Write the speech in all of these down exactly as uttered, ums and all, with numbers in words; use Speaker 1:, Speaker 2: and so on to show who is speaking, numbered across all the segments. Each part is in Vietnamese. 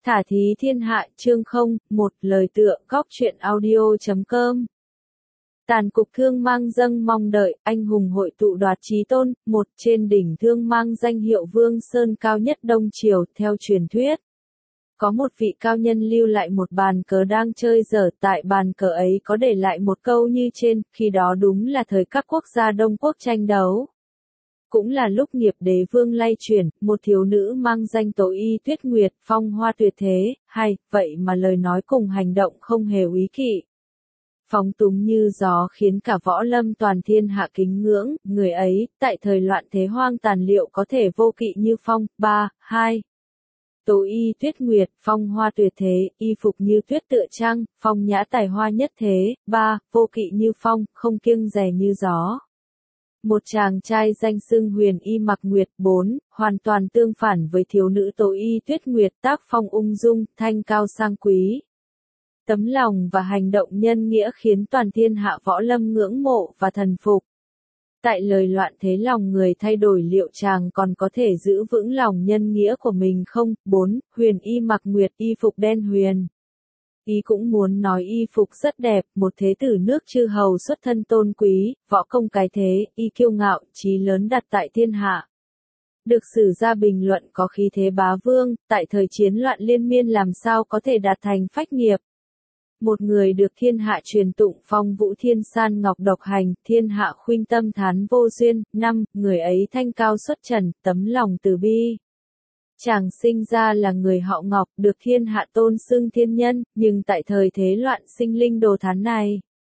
Speaker 1: Thả thí thiên hạ chương không, một lời tựa góc truyện audio.com. Tàn cục thương mang dâng mong đợi, anh hùng hội tụ đoạt chí tôn, một trên đỉnh thương mang danh hiệu Vương Sơn cao nhất Đông Triều, theo truyền thuyết. Có một vị cao nhân lưu lại một bàn cờ đang chơi dở, tại bàn cờ ấy có để lại một câu như trên, khi đó đúng là thời các quốc gia Đông Quốc tranh đấu. Cũng là lúc nghiệp đế vương lay chuyển, một thiếu nữ mang danh Tố Y Tuyết Nguyệt, phong hoa tuyệt thế, hay, vậy mà lời nói cùng hành động không hề úy kỵ. Phóng túng như gió khiến cả võ lâm toàn thiên hạ kính ngưỡng, người ấy, tại thời loạn thế hoang tàn liệu có thể vô kỵ như phong, ba, hai. Tố Y Tuyết Nguyệt, phong hoa tuyệt thế, y phục như tuyết tựa trăng, phong nhã tài hoa nhất thế, ba, vô kỵ như phong, không kiêng dè như gió. Một chàng trai danh xưng Huyền Y Mặc Nguyệt, bốn, hoàn toàn tương phản với thiếu nữ Tố Y Tuyết Nguyệt, tác phong ung dung, thanh cao sang quý. Tấm lòng và hành động nhân nghĩa khiến toàn thiên hạ võ lâm ngưỡng mộ và thần phục. Tại lời loạn thế lòng người thay đổi liệu chàng còn có thể giữ vững lòng nhân nghĩa của mình không? bốn. Huyền Y Mặc Nguyệt, y phục đen huyền. Y cũng muốn nói y phục rất đẹp, một thế tử nước chư hầu xuất thân tôn quý, võ công cái thế, y kiêu ngạo, chí lớn đặt tại thiên hạ. Được sử gia bình luận có khí thế bá vương, tại thời chiến loạn liên miên làm sao có thể đạt thành phách nghiệp. Một người được thiên hạ truyền tụng phong vũ thiên san ngọc độc hành, thiên hạ khuynh tâm thán vô duyên. năm. Người ấy thanh cao xuất trần, tấm lòng từ bi. Chàng sinh ra là người họ Ngọc, được thiên hạ tôn xưng thiên nhân, nhưng tại thời thế loạn sinh linh đồ thán này.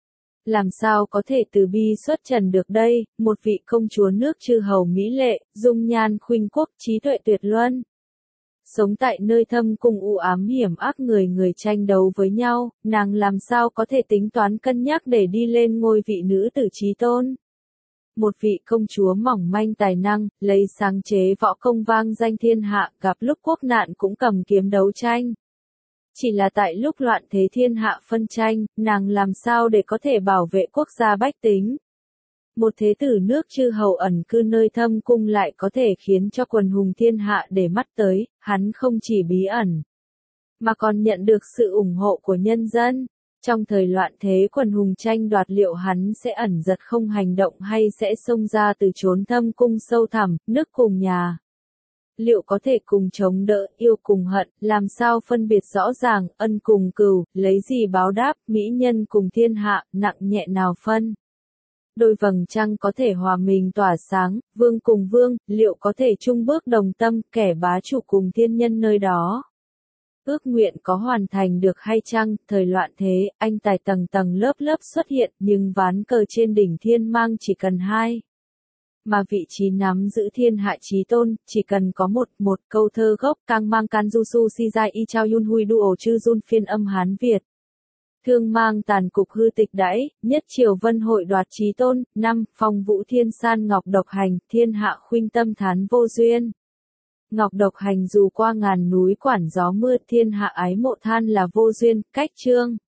Speaker 1: Làm sao có thể từ bi xuất trần được đây, một vị công chúa nước chư hầu mỹ lệ, dung nhan khuynh quốc, trí tuệ tuyệt luân. Sống tại nơi thâm cung u ám hiểm ác người người tranh đấu với nhau, nàng làm sao có thể tính toán cân nhắc để đi lên ngôi vị nữ tử chí tôn. Một vị công chúa mỏng manh tài năng, lấy sáng chế võ công vang danh thiên hạ, gặp lúc quốc nạn cũng cầm kiếm đấu tranh. Chỉ là tại lúc loạn thế thiên hạ phân tranh, nàng làm sao để có thể bảo vệ quốc gia bách tính. Một thế tử nước chư hầu ẩn cư nơi thâm cung lại có thể khiến cho quần hùng thiên hạ để mắt tới, hắn không chỉ bí ẩn, mà còn nhận được sự ủng hộ của nhân dân. Trong thời loạn thế quần hùng tranh đoạt liệu hắn sẽ ẩn giật không hành động hay sẽ xông ra từ chốn thâm cung sâu thẳm, nước cùng nhà. Liệu có thể cùng chống đỡ, yêu cùng hận, làm sao phân biệt rõ ràng, ân cùng cừu, lấy gì báo đáp, mỹ nhân cùng thiên hạ, nặng nhẹ nào phân. Đôi vầng trăng có thể hòa mình tỏa sáng, vương cùng vương, liệu có thể chung bước đồng tâm, kẻ bá chủ cùng thiên nhân nơi đó. Ước nguyện có hoàn thành được hay chăng, thời loạn thế, anh tài tầng tầng lớp lớp xuất hiện, nhưng ván cờ trên đỉnh thiên mang chỉ cần hai. Mà vị trí nắm giữ thiên hạ chí tôn, chỉ cần có một, một câu thơ gốc, Kang mang can du su si giai y chao yun hui duo chư jun phiên âm Hán Việt. Thương mang tàn cục hư tịch đãi, nhất triều vân hội đoạt chí tôn. năm. Phong vũ thiên san ngọc độc hành, thiên hạ khuynh tâm thán vô duyên. Ngọc độc hành dù qua ngàn núi quản gió mưa, thiên hạ ái mộ than là vô duyên. Cách chương.